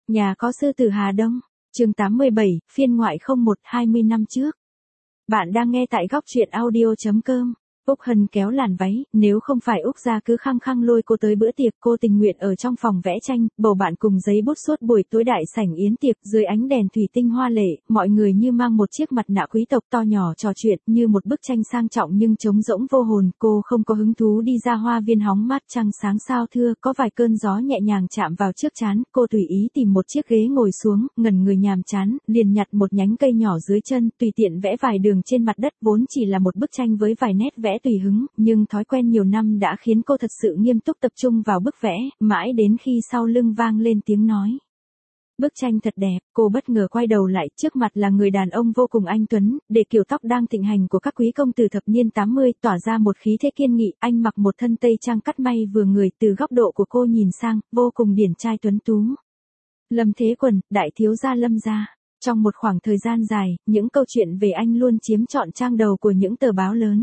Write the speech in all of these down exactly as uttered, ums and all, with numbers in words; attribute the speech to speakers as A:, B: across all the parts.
A: Nhà có sư tử Hà Đông. Chương tám mươi bảy, phiên ngoại không một, hai mươi năm trước. Bạn đang nghe tại góc truyện audio chấm com. Úc Hân kéo làn váy, nếu không phải Úc gia cứ khăng khăng lôi cô tới bữa tiệc, cô tình nguyện ở trong phòng vẽ tranh, bầu bạn cùng giấy bút suốt buổi tối đại sảnh yến tiệc, dưới ánh đèn thủy tinh hoa lệ, mọi người như mang một chiếc mặt nạ quý tộc to nhỏ trò chuyện, như một bức tranh sang trọng nhưng trống rỗng vô hồn. Cô không có hứng thú đi ra hoa viên hóng mát trăng sáng sao thưa, có vài cơn gió nhẹ nhàng chạm vào trước trán, cô tùy ý tìm một chiếc ghế ngồi xuống, ngẩn người nhàm chán, liền nhặt một nhánh cây nhỏ dưới chân, tùy tiện vẽ vài đường trên mặt đất, vốn chỉ là một bức tranh với vài nét vẽ tùy hứng, nhưng thói quen nhiều năm đã khiến cô thật sự nghiêm túc tập trung vào bức vẽ, mãi đến khi sau lưng vang lên tiếng nói. Bức tranh thật đẹp, cô bất ngờ quay đầu lại, trước mặt là người đàn ông vô cùng anh tuấn, để kiểu tóc đang thịnh hành của các quý công từ thập niên tám mươi, tỏa ra một khí thế kiên nghị, anh mặc một thân tây trang cắt may vừa người, từ góc độ của cô nhìn sang, vô cùng điển trai tuấn tú. Lâm Thế Quần, đại thiếu gia Lâm gia. Trong một khoảng thời gian dài, những câu chuyện về anh luôn chiếm trọn trang đầu của những tờ báo lớn.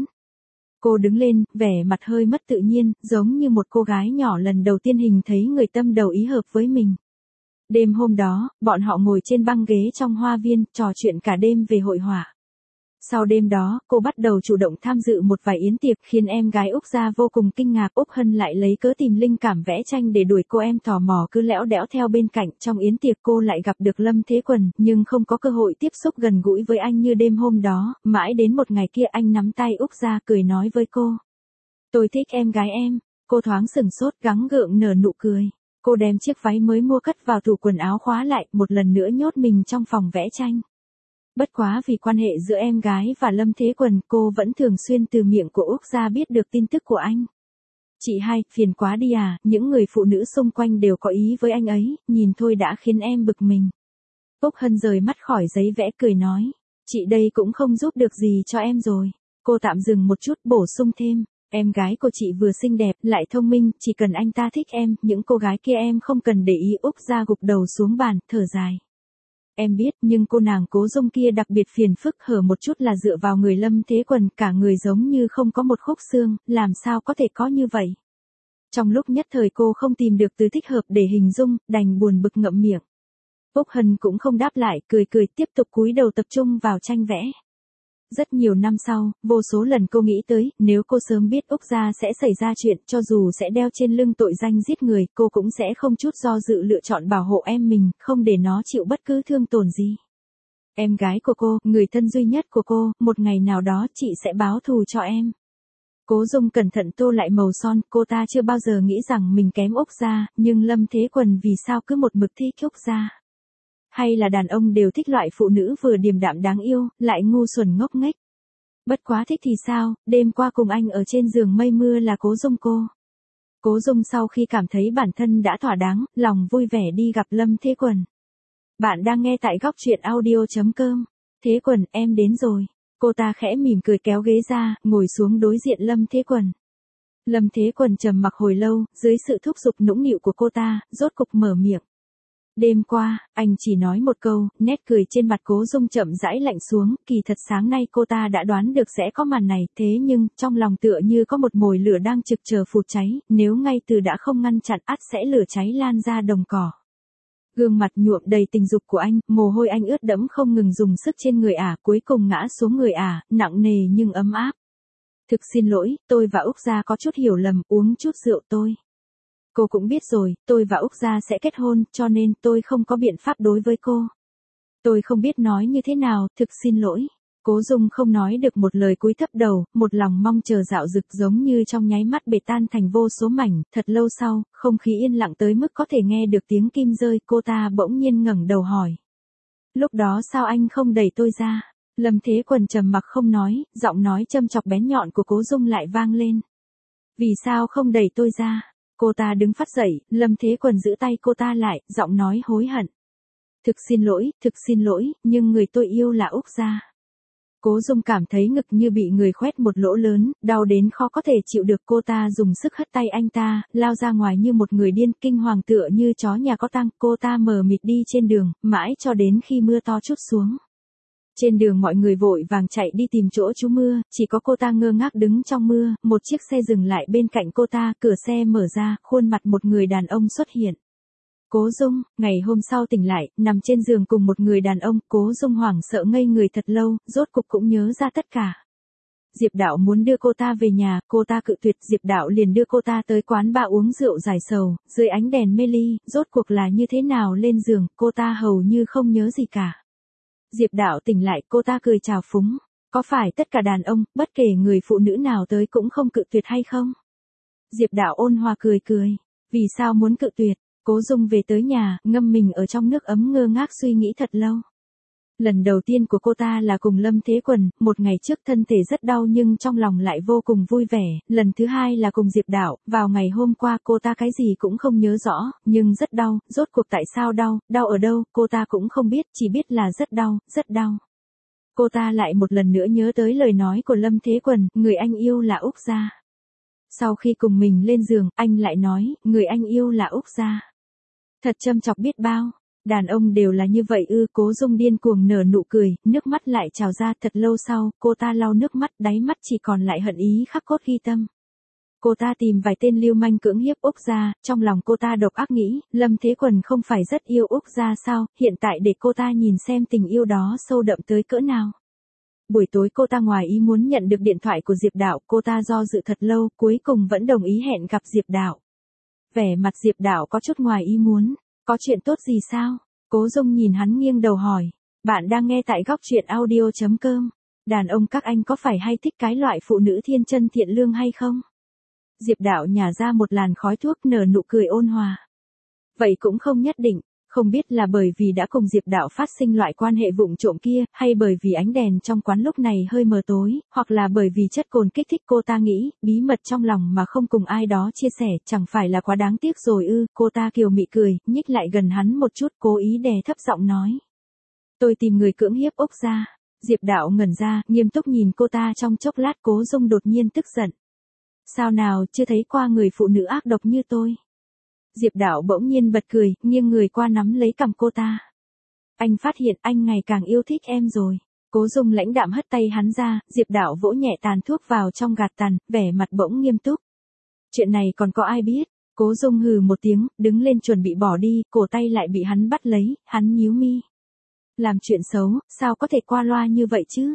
A: Cô đứng lên, vẻ mặt hơi mất tự nhiên, giống như một cô gái nhỏ lần đầu tiên hình thấy người tâm đầu ý hợp với mình. Đêm hôm đó, bọn họ ngồi trên băng ghế trong hoa viên, trò chuyện cả đêm về hội họa. Sau đêm đó, cô bắt đầu chủ động tham dự một vài yến tiệc, khiến em gái Úc gia vô cùng kinh ngạc. Úc Hân lại lấy cớ tìm linh cảm vẽ tranh để đuổi cô em tò mò cứ lẽo đẽo theo bên cạnh. Trong yến tiệc cô lại gặp được Lâm Thế Quần, nhưng không có cơ hội tiếp xúc gần gũi với anh như đêm hôm đó, mãi đến một ngày kia anh nắm tay Úc gia cười nói với cô. Tôi thích em gái em. Cô thoáng sửng sốt, gắng gượng nở nụ cười. Cô đem chiếc váy mới mua cất vào tủ quần áo khóa lại, một lần nữa nhốt mình trong phòng vẽ tranh. Bất quá vì quan hệ giữa em gái và Lâm Thế Quần, cô vẫn thường xuyên từ miệng của Úc gia biết được tin tức của anh. Chị hai, phiền quá đi à, những người phụ nữ xung quanh đều có ý với anh ấy, nhìn thôi đã khiến em bực mình. Úc Hân rời mắt khỏi giấy vẽ cười nói, chị đây cũng không giúp được gì cho em rồi. Cô tạm dừng một chút bổ sung thêm, em gái của chị vừa xinh đẹp, lại thông minh, chỉ cần anh ta thích em, những cô gái kia em không cần để ý. Úc gia gục đầu xuống bàn, thở dài. Em biết, nhưng cô nàng Cố Dung kia đặc biệt phiền phức, hở một chút là dựa vào người Lâm Thế Quần, cả người giống như không có một khúc xương, làm sao có thể có như vậy. Trong lúc nhất thời cô không tìm được từ thích hợp để hình dung, đành buồn bực ngậm miệng. Úc Hân cũng không đáp lại, cười cười tiếp tục cúi đầu tập trung vào tranh vẽ. Rất nhiều năm sau, vô số lần cô nghĩ tới, nếu cô sớm biết Úc gia sẽ xảy ra chuyện, cho dù sẽ đeo trên lưng tội danh giết người, cô cũng sẽ không chút do dự lựa chọn bảo hộ em mình, không để nó chịu bất cứ thương tổn gì. Em gái của cô, người thân duy nhất của cô, một ngày nào đó chị sẽ báo thù cho em. Cố Dung cẩn thận tô lại màu son, cô ta chưa bao giờ nghĩ rằng mình kém Úc gia, nhưng Lâm Thế Quần vì sao cứ một mực thích Úc gia. Hay là đàn ông đều thích loại phụ nữ vừa điềm đạm đáng yêu, lại ngu xuẩn ngốc nghếch. Bất quá thích thì sao, đêm qua cùng anh ở trên giường mây mưa là Cố Dung cô. Cố Dung sau khi cảm thấy bản thân đã thỏa đáng, lòng vui vẻ đi gặp Lâm Thế Quần. Bạn đang nghe tại góc truyện audio chấm com. Thế Quần, em đến rồi. Cô ta khẽ mỉm cười kéo ghế ra, ngồi xuống đối diện Lâm Thế Quần. Lâm Thế Quần trầm mặc hồi lâu, dưới sự thúc giục nũng nịu của cô ta, rốt cục mở miệng. Đêm qua, anh chỉ nói một câu, nét cười trên mặt Cố Dung chậm rãi lạnh xuống, kỳ thật sáng nay cô ta đã đoán được sẽ có màn này, thế nhưng, trong lòng tựa như có một mồi lửa đang trực chờ phụt cháy, nếu ngay từ đã không ngăn chặn ắt sẽ lửa cháy lan ra đồng cỏ. Gương mặt nhuộm đầy tình dục của anh, mồ hôi anh ướt đẫm không ngừng dùng sức trên người ả, cuối cùng ngã xuống người ả, nặng nề nhưng ấm áp. Thực xin lỗi, tôi và Úc gia có chút hiểu lầm, uống chút rượu tôi. Cô cũng biết rồi, tôi và Úc gia sẽ kết hôn, cho nên tôi không có biện pháp đối với cô. Tôi không biết nói như thế nào, thực xin lỗi. Cố Dung không nói được một lời, cúi thấp đầu, một lòng mong chờ dạo dực giống như trong nháy mắt bể tan thành vô số mảnh. Thật lâu sau, không khí yên lặng tới mức có thể nghe được tiếng kim rơi, cô ta bỗng nhiên ngẩng đầu hỏi. Lúc đó sao anh không đẩy tôi ra? Lâm Thế Quần trầm mặc không nói, giọng nói châm chọc bén nhọn của Cố Dung lại vang lên. Vì sao không đẩy tôi ra? Cô ta đứng phát dậy, Lâm Thế Quần giữ tay cô ta lại, giọng nói hối hận. Thực xin lỗi, thực xin lỗi, nhưng người tôi yêu là Úc gia. Cố Dung cảm thấy ngực như bị người khoét một lỗ lớn, đau đến khó có thể chịu được. Cô ta dùng sức hất tay anh ta, lao ra ngoài như một người điên, kinh hoàng tựa như chó nhà có tang. Cô ta mờ mịt đi trên đường, mãi cho đến khi mưa to trút xuống. Trên đường mọi người vội vàng chạy đi tìm chỗ trú mưa, chỉ có cô ta ngơ ngác đứng trong mưa, một chiếc xe dừng lại bên cạnh cô ta, cửa xe mở ra, khuôn mặt một người đàn ông xuất hiện. Cố Dung, ngày hôm sau tỉnh lại, nằm trên giường cùng một người đàn ông, Cố Dung hoảng sợ ngây người thật lâu, rốt cục cũng nhớ ra tất cả. Diệp Đạo muốn đưa cô ta về nhà, cô ta cự tuyệt, Diệp Đạo liền đưa cô ta tới quán bar uống rượu giải sầu, dưới ánh đèn mê ly, rốt cuộc là như thế nào lên giường, cô ta hầu như không nhớ gì cả. Diệp Đạo tỉnh lại, cô ta cười chào phúng, có phải tất cả đàn ông, bất kể người phụ nữ nào tới cũng không cự tuyệt hay không? Diệp Đạo ôn hòa cười cười, vì sao muốn cự tuyệt? Cố Dung về tới nhà, ngâm mình ở trong nước ấm ngơ ngác suy nghĩ thật lâu. Lần đầu tiên của cô ta là cùng Lâm Thế Quần, một ngày trước thân thể rất đau nhưng trong lòng lại vô cùng vui vẻ, lần thứ hai là cùng Diệp Đạo, vào ngày hôm qua cô ta cái gì cũng không nhớ rõ, nhưng rất đau, rốt cuộc tại sao đau, đau ở đâu, cô ta cũng không biết, chỉ biết là rất đau, rất đau. Cô ta lại một lần nữa nhớ tới lời nói của Lâm Thế Quần, người anh yêu là Úc Gia. Sau khi cùng mình lên giường, anh lại nói, người anh yêu là Úc Gia. Thật châm chọc biết bao. Đàn ông đều là như vậy ư? Cố Dung điên cuồng nở nụ cười, nước mắt lại trào ra. Thật lâu sau, cô ta lau nước mắt, đáy mắt chỉ còn lại hận ý khắc cốt ghi tâm. Cô ta tìm vài tên lưu manh cưỡng hiếp Úc Gia, trong lòng cô ta độc ác nghĩ, Lâm Thế Quần không phải rất yêu Úc Gia sao, hiện tại để cô ta nhìn xem tình yêu đó sâu đậm tới cỡ nào. Buổi tối cô ta ngoài ý muốn nhận được điện thoại của Diệp Đạo, cô ta do dự thật lâu, cuối cùng vẫn đồng ý hẹn gặp Diệp Đạo. Vẻ mặt Diệp Đạo có chút ngoài ý muốn. Có chuyện tốt gì sao? Cố Dung nhìn hắn nghiêng đầu hỏi. Bạn đang nghe tại góc truyện audio chấm com. Đàn ông các anh có phải hay thích cái loại phụ nữ thiên chân thiện lương hay không? Diệp Đạo nhả ra một làn khói thuốc nở nụ cười ôn hòa. Vậy cũng không nhất định, không biết là bởi vì đã cùng Diệp Đạo phát sinh loại quan hệ vụng trộm kia, hay bởi vì ánh đèn trong quán lúc này hơi mờ tối, hoặc là bởi vì chất cồn kích thích cô ta nghĩ, bí mật trong lòng mà không cùng ai đó chia sẻ, chẳng phải là quá đáng tiếc rồi ư? Cô ta kiều mị cười, nhích lại gần hắn một chút, cố ý đè thấp giọng nói. Tôi tìm người cưỡng hiếp Úc Gia. Diệp Đạo ngẩn ra, nghiêm túc nhìn cô ta trong chốc lát. Cố Dung đột nhiên tức giận. Sao nào, chưa thấy qua người phụ nữ ác độc như tôi? Diệp Đạo bỗng nhiên bật cười, nghiêng người qua nắm lấy cằm cô ta. Anh phát hiện anh ngày càng yêu thích em rồi. Cố Dung lãnh đạm hất tay hắn ra, Diệp Đạo vỗ nhẹ tàn thuốc vào trong gạt tàn, vẻ mặt bỗng nghiêm túc. Chuyện này còn có ai biết? Cố Dung hừ một tiếng, đứng lên chuẩn bị bỏ đi, cổ tay lại bị hắn bắt lấy, hắn nhíu mi. Làm chuyện xấu, sao có thể qua loa như vậy chứ?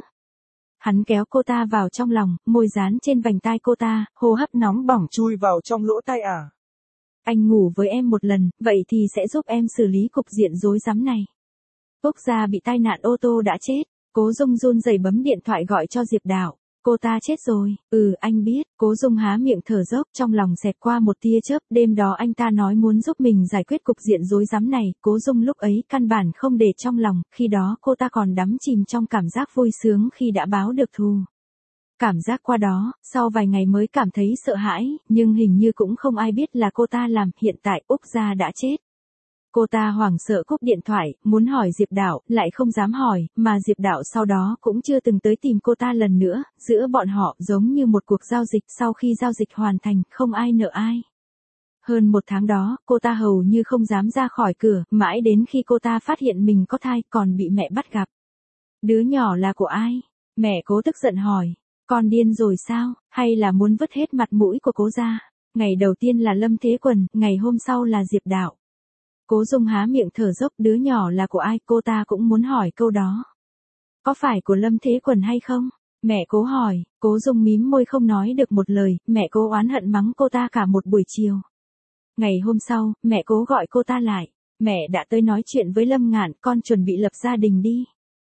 A: Hắn kéo cô ta vào trong lòng, môi dán trên vành tai cô ta, hô hấp nóng bỏng chui vào trong lỗ tai à. Anh ngủ với em một lần, vậy thì sẽ giúp em xử lý cục diện rối rắm này. Úc Gia bị tai nạn ô tô đã chết. Cố Dung run rẩy bấm điện thoại gọi cho Diệp Đạo. Cô ta chết rồi. Ừ, anh biết. Cố Dung há miệng thở dốc, trong lòng xẹt qua một tia chớp. Đêm đó anh ta nói muốn giúp mình giải quyết cục diện rối rắm này. Cố Dung lúc ấy căn bản không để trong lòng, khi đó cô ta còn đắm chìm trong cảm giác vui sướng khi đã báo được thù. Cảm giác qua đó, sau vài ngày mới cảm thấy sợ hãi, nhưng hình như cũng không ai biết là cô ta làm. Hiện tại Úc Gia đã chết. Cô ta hoảng sợ cúp điện thoại, muốn hỏi Diệp Đạo, lại không dám hỏi, mà Diệp Đạo sau đó cũng chưa từng tới tìm cô ta lần nữa, giữa bọn họ giống như một cuộc giao dịch, sau khi giao dịch hoàn thành, không ai nợ ai. Hơn một tháng đó, cô ta hầu như không dám ra khỏi cửa, mãi đến khi cô ta phát hiện mình có thai, còn bị mẹ bắt gặp. Đứa nhỏ là của ai? Mẹ Cố tức giận hỏi, con điên rồi sao, hay là muốn vứt hết mặt mũi của Cố gia? Ngày đầu tiên là Lâm Thế Quần, ngày hôm sau là Diệp Đạo. Cố Dung há miệng thở dốc, đứa nhỏ là của ai, cô ta cũng muốn hỏi câu đó. Có phải của Lâm Thế Quần hay không? Mẹ Cố hỏi. Cố Dung mím môi không nói được một lời, mẹ Cố oán hận mắng cô ta cả một buổi chiều. Ngày hôm sau, mẹ Cố gọi cô ta lại. Mẹ đã tới nói chuyện với Lâm Ngạn, con chuẩn bị lập gia đình đi.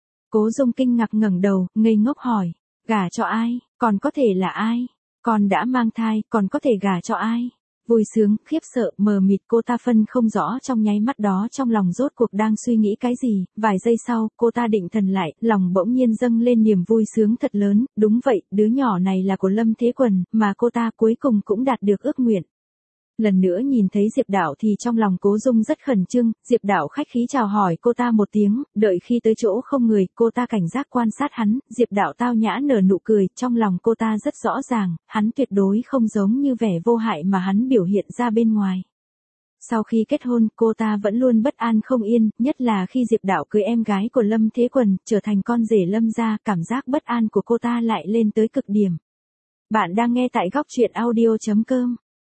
A: Cố Dung kinh ngạc ngẩng đầu, ngây ngốc hỏi. Gả cho ai, còn có thể là ai? Con đã mang thai, còn có thể gả cho ai? Vui sướng, khiếp sợ, mờ mịt, cô ta phân không rõ trong nháy mắt đó trong lòng rốt cuộc đang suy nghĩ cái gì. Vài giây sau, cô ta định thần lại, lòng bỗng nhiên dâng lên niềm vui sướng thật lớn. Đúng vậy, đứa nhỏ này là của Lâm Thế Quần, mà cô ta cuối cùng cũng đạt được ước nguyện. Lần nữa nhìn thấy Diệp Đạo thì trong lòng Cố Dung rất khẩn trương. Diệp Đạo khách khí chào hỏi cô ta một tiếng, đợi khi tới chỗ không người, cô ta cảnh giác quan sát hắn. Diệp Đạo tao nhã nở nụ cười, trong lòng cô ta rất rõ ràng, hắn tuyệt đối không giống như vẻ vô hại mà hắn biểu hiện ra bên ngoài. Sau khi kết hôn, cô ta vẫn luôn bất an không yên, nhất là khi Diệp Đạo cưới em gái của Lâm Thế Quần, trở thành con rể Lâm gia, cảm giác bất an của cô ta lại lên tới cực điểm. Bạn đang nghe tại góc truyện audio chấm com.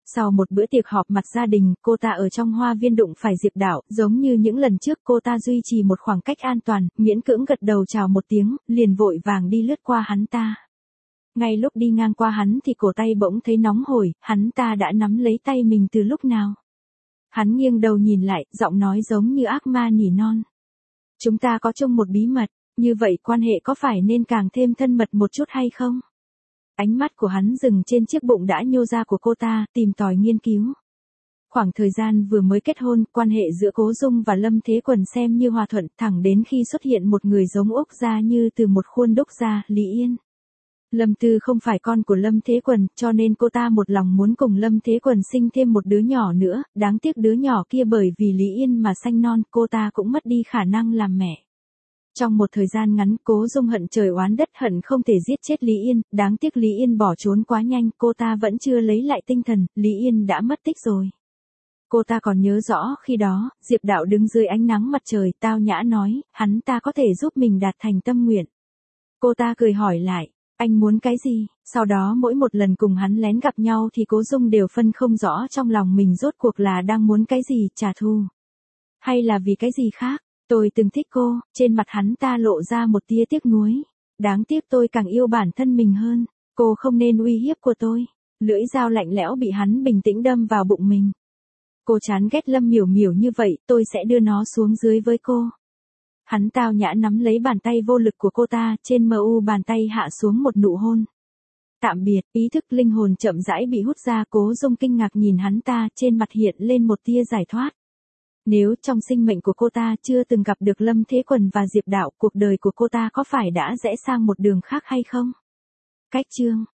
A: Sau một bữa tiệc họp mặt gia đình, cô ta ở trong hoa viên đụng phải Diệp Đạo, giống như những lần trước cô ta duy trì một khoảng cách an toàn, miễn cưỡng gật đầu chào một tiếng, liền vội vàng đi lướt qua hắn ta. Ngay lúc đi ngang qua hắn thì cổ tay bỗng thấy nóng hổi, hắn ta đã nắm lấy tay mình từ lúc nào. Hắn nghiêng đầu nhìn lại, giọng nói giống như ác ma nỉ non. Chúng ta có chung một bí mật, như vậy quan hệ có phải nên càng thêm thân mật một chút hay không? Ánh mắt của hắn dừng trên chiếc bụng đã nhô ra của cô ta, tìm tòi nghiên cứu. Khoảng thời gian vừa mới kết hôn, quan hệ giữa Cố Dung và Lâm Thế Quần xem như hòa thuận, thẳng đến khi xuất hiện một người giống Úc gia như từ một khuôn đúc ra, Lý Yên. Lâm Tư không phải con của Lâm Thế Quần, cho nên cô ta một lòng muốn cùng Lâm Thế Quần sinh thêm một đứa nhỏ nữa, đáng tiếc đứa nhỏ kia bởi vì Lý Yên mà sanh non, cô ta cũng mất đi khả năng làm mẹ. Trong một thời gian ngắn, Cố Dung hận trời oán đất, hận không thể giết chết Lý Yên, đáng tiếc Lý Yên bỏ trốn quá nhanh, cô ta vẫn chưa lấy lại tinh thần, Lý Yên đã mất tích rồi. Cô ta còn nhớ rõ, khi đó, Diệp Đạo đứng dưới ánh nắng mặt trời, tao nhã nói, hắn ta có thể giúp mình đạt thành tâm nguyện. Cô ta cười hỏi lại, anh muốn cái gì? Sau đó mỗi một lần cùng hắn lén gặp nhau thì Cố Dung đều phân không rõ trong lòng mình rốt cuộc là đang muốn cái gì, trả thù. Hay là vì cái gì khác? Tôi từng thích cô, trên mặt hắn ta lộ ra một tia tiếc nuối. Đáng tiếc tôi càng yêu bản thân mình hơn, cô không nên uy hiếp của tôi. Lưỡi dao lạnh lẽo bị hắn bình tĩnh đâm vào bụng mình. Cô chán ghét Lâm Miểu Miểu như vậy, tôi sẽ đưa nó xuống dưới với cô. Hắn tao nhã nắm lấy bàn tay vô lực của cô ta, trên mờ u bàn tay hạ xuống một nụ hôn. Tạm biệt, ý thức linh hồn chậm rãi bị hút ra, Cố Dung kinh ngạc nhìn hắn ta, trên mặt hiện lên một tia giải thoát. Nếu trong sinh mệnh của cô ta chưa từng gặp được Lâm Thế Quần và Diệp Đạo, cuộc đời của cô ta có phải đã rẽ sang một đường khác hay không? Cách chương